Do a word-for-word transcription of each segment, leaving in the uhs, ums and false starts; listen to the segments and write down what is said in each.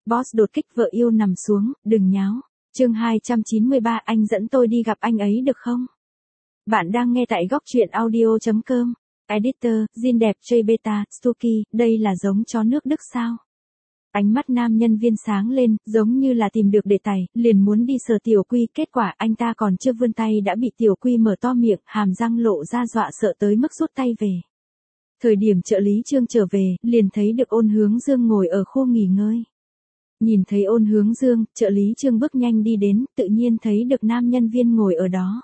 Boss đột kích vợ yêu nằm xuống, đừng nháo. Chương hai trăm chín mươi ba anh dẫn tôi đi gặp anh ấy được không? Bạn đang nghe tại góc truyện audio chấm com. Editor, Jin đẹp J Beta, Stuki, đây là giống chó nước Đức sao? Ánh mắt nam nhân viên sáng lên, giống như là tìm được đề tài, liền muốn đi sờ Tiểu Quy, kết quả anh ta còn chưa vươn tay đã bị Tiểu Quy mở to miệng, hàm răng lộ ra dọa sợ tới mức rút tay về. Thời điểm trợ lý Trương trở về, liền thấy được Ôn Hướng Dương ngồi ở khu nghỉ ngơi. Nhìn thấy Ôn Hướng Dương, trợ lý Trương bước nhanh đi đến, tự nhiên thấy được nam nhân viên ngồi ở đó.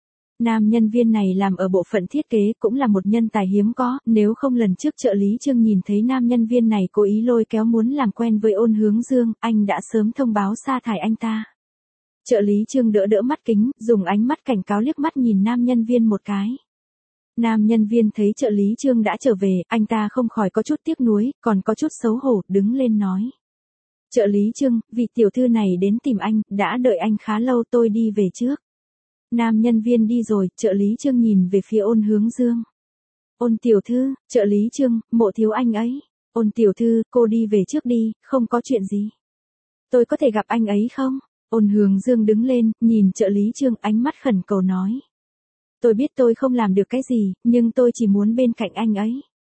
Nam nhân viên này làm ở bộ phận thiết kế cũng là một nhân tài hiếm có, nếu không lần trước trợ lý Trương nhìn thấy nam nhân viên này cố ý lôi kéo muốn làm quen với Ôn Hướng Dương, anh đã sớm thông báo sa thải anh ta. Trợ lý Trương đỡ đỡ mắt kính, dùng ánh mắt cảnh cáo liếc mắt nhìn nam nhân viên một cái. Nam nhân viên thấy trợ lý Trương đã trở về, anh ta không khỏi có chút tiếc nuối, còn có chút xấu hổ, đứng lên nói. Trợ lý Trương, vị tiểu thư này đến tìm anh, đã đợi anh khá lâu, tôi đi về trước. Nam nhân viên đi rồi, trợ lý Trương nhìn về phía Ôn Hướng Dương. Ôn tiểu thư, trợ lý Trương, mộ thiếu anh ấy. Ôn tiểu thư, cô đi về trước đi, không có chuyện gì. Tôi có thể gặp anh ấy không? Ôn Hướng Dương đứng lên, nhìn trợ lý Trương, ánh mắt khẩn cầu nói. Tôi biết tôi không làm được cái gì, nhưng tôi chỉ muốn bên cạnh anh ấy.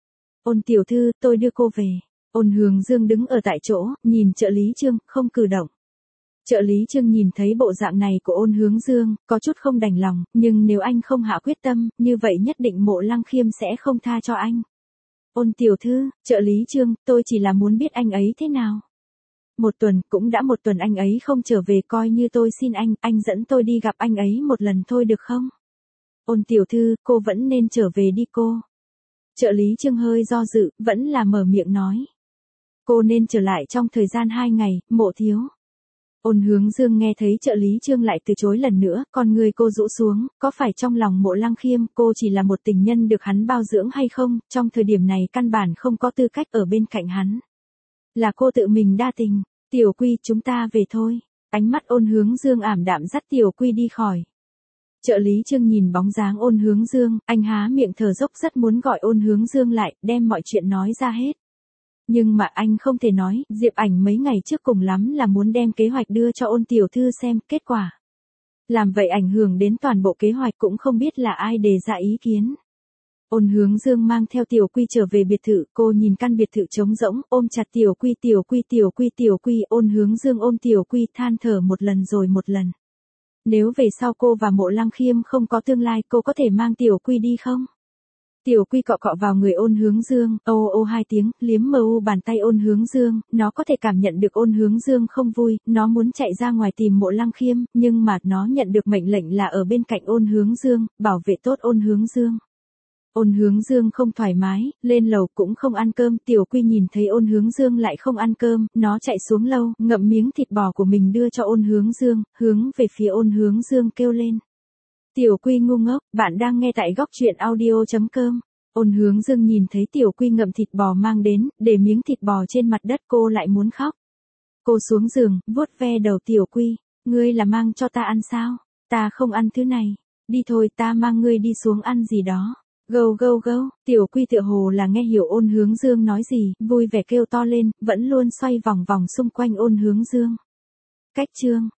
Ôn tiểu thư, tôi đưa cô về. Ôn Hướng Dương đứng ở tại chỗ, nhìn trợ lý Trương, không cử động. Trợ lý Trương nhìn thấy bộ dạng này của Ôn Hướng Dương, có chút không đành lòng, nhưng nếu anh không hạ quyết tâm, như vậy nhất định Mộ Lăng Khiêm sẽ không tha cho anh. Ôn tiểu thư, trợ lý Trương, tôi chỉ là muốn biết anh ấy thế nào. Một tuần, cũng đã một tuần anh ấy không trở về, coi như tôi xin anh, anh dẫn tôi đi gặp anh ấy một lần thôi được không? Ôn tiểu thư, cô vẫn nên trở về đi cô. Trợ lý Trương hơi do dự, vẫn là mở miệng nói. Cô nên trở lại trong thời gian hai ngày, Mộ thiếu. Ôn Hướng Dương nghe thấy trợ lý Trương lại từ chối lần nữa, con người cô rũ xuống, có phải trong lòng Mộ Lăng Khiêm cô chỉ là một tình nhân được hắn bao dưỡng hay không, trong thời điểm này căn bản không có tư cách ở bên cạnh hắn. Là cô tự mình đa tình, Tiểu Quy chúng ta về thôi. Ánh mắt Ôn Hướng Dương ảm đạm dắt Tiểu Quy đi khỏi. Trợ lý Trương nhìn bóng dáng Ôn Hướng Dương, anh há miệng thở dốc rất muốn gọi Ôn Hướng Dương lại, đem mọi chuyện nói ra hết. Nhưng mà anh không thể nói, Diệp Ảnh mấy ngày trước cùng lắm là muốn đem kế hoạch đưa cho Ôn tiểu thư xem, kết quả. Làm vậy ảnh hưởng đến toàn bộ kế hoạch, cũng không biết là ai đề ra ý kiến. Ôn Hướng Dương mang theo Tiểu Quy trở về biệt thự, cô nhìn căn biệt thự trống rỗng, ôm chặt Tiểu Quy Tiểu Quy Tiểu Quy Tiểu Quy, Ôn Hướng Dương ôm Tiểu Quy than thở một lần rồi một lần. Nếu về sau cô và Mộ Lăng Khiêm không có tương lai, cô có thể mang Tiểu Quy đi không? Tiểu Quy cọ cọ vào người Ôn Hướng Dương, ô ô hai tiếng, liếm mờ u bàn tay Ôn Hướng Dương, nó có thể cảm nhận được Ôn Hướng Dương không vui, nó muốn chạy ra ngoài tìm Mộ Lăng Khiêm, nhưng mà nó nhận được mệnh lệnh là ở bên cạnh Ôn Hướng Dương, bảo vệ tốt Ôn Hướng Dương. Ôn Hướng Dương không thoải mái, lên lầu cũng không ăn cơm, Tiểu Quy nhìn thấy Ôn Hướng Dương lại không ăn cơm, nó chạy xuống lâu, ngậm miếng thịt bò của mình đưa cho Ôn Hướng Dương, hướng về phía Ôn Hướng Dương kêu lên. Tiểu Quy ngu ngốc, bạn đang nghe tại góc truyện audio chấm com. Ôn Hướng Dương nhìn thấy Tiểu Quy ngậm thịt bò mang đến, để miếng thịt bò trên mặt đất, cô lại muốn khóc. Cô xuống giường, vuốt ve đầu Tiểu Quy, ngươi là mang cho ta ăn sao? Ta không ăn thứ này. Đi thôi, ta mang ngươi đi xuống ăn gì đó. Gâu gâu gâu, Tiểu Quy tựa hồ là nghe hiểu Ôn Hướng Dương nói gì, vui vẻ kêu to lên, vẫn luôn xoay vòng vòng xung quanh Ôn Hướng Dương. Cách chương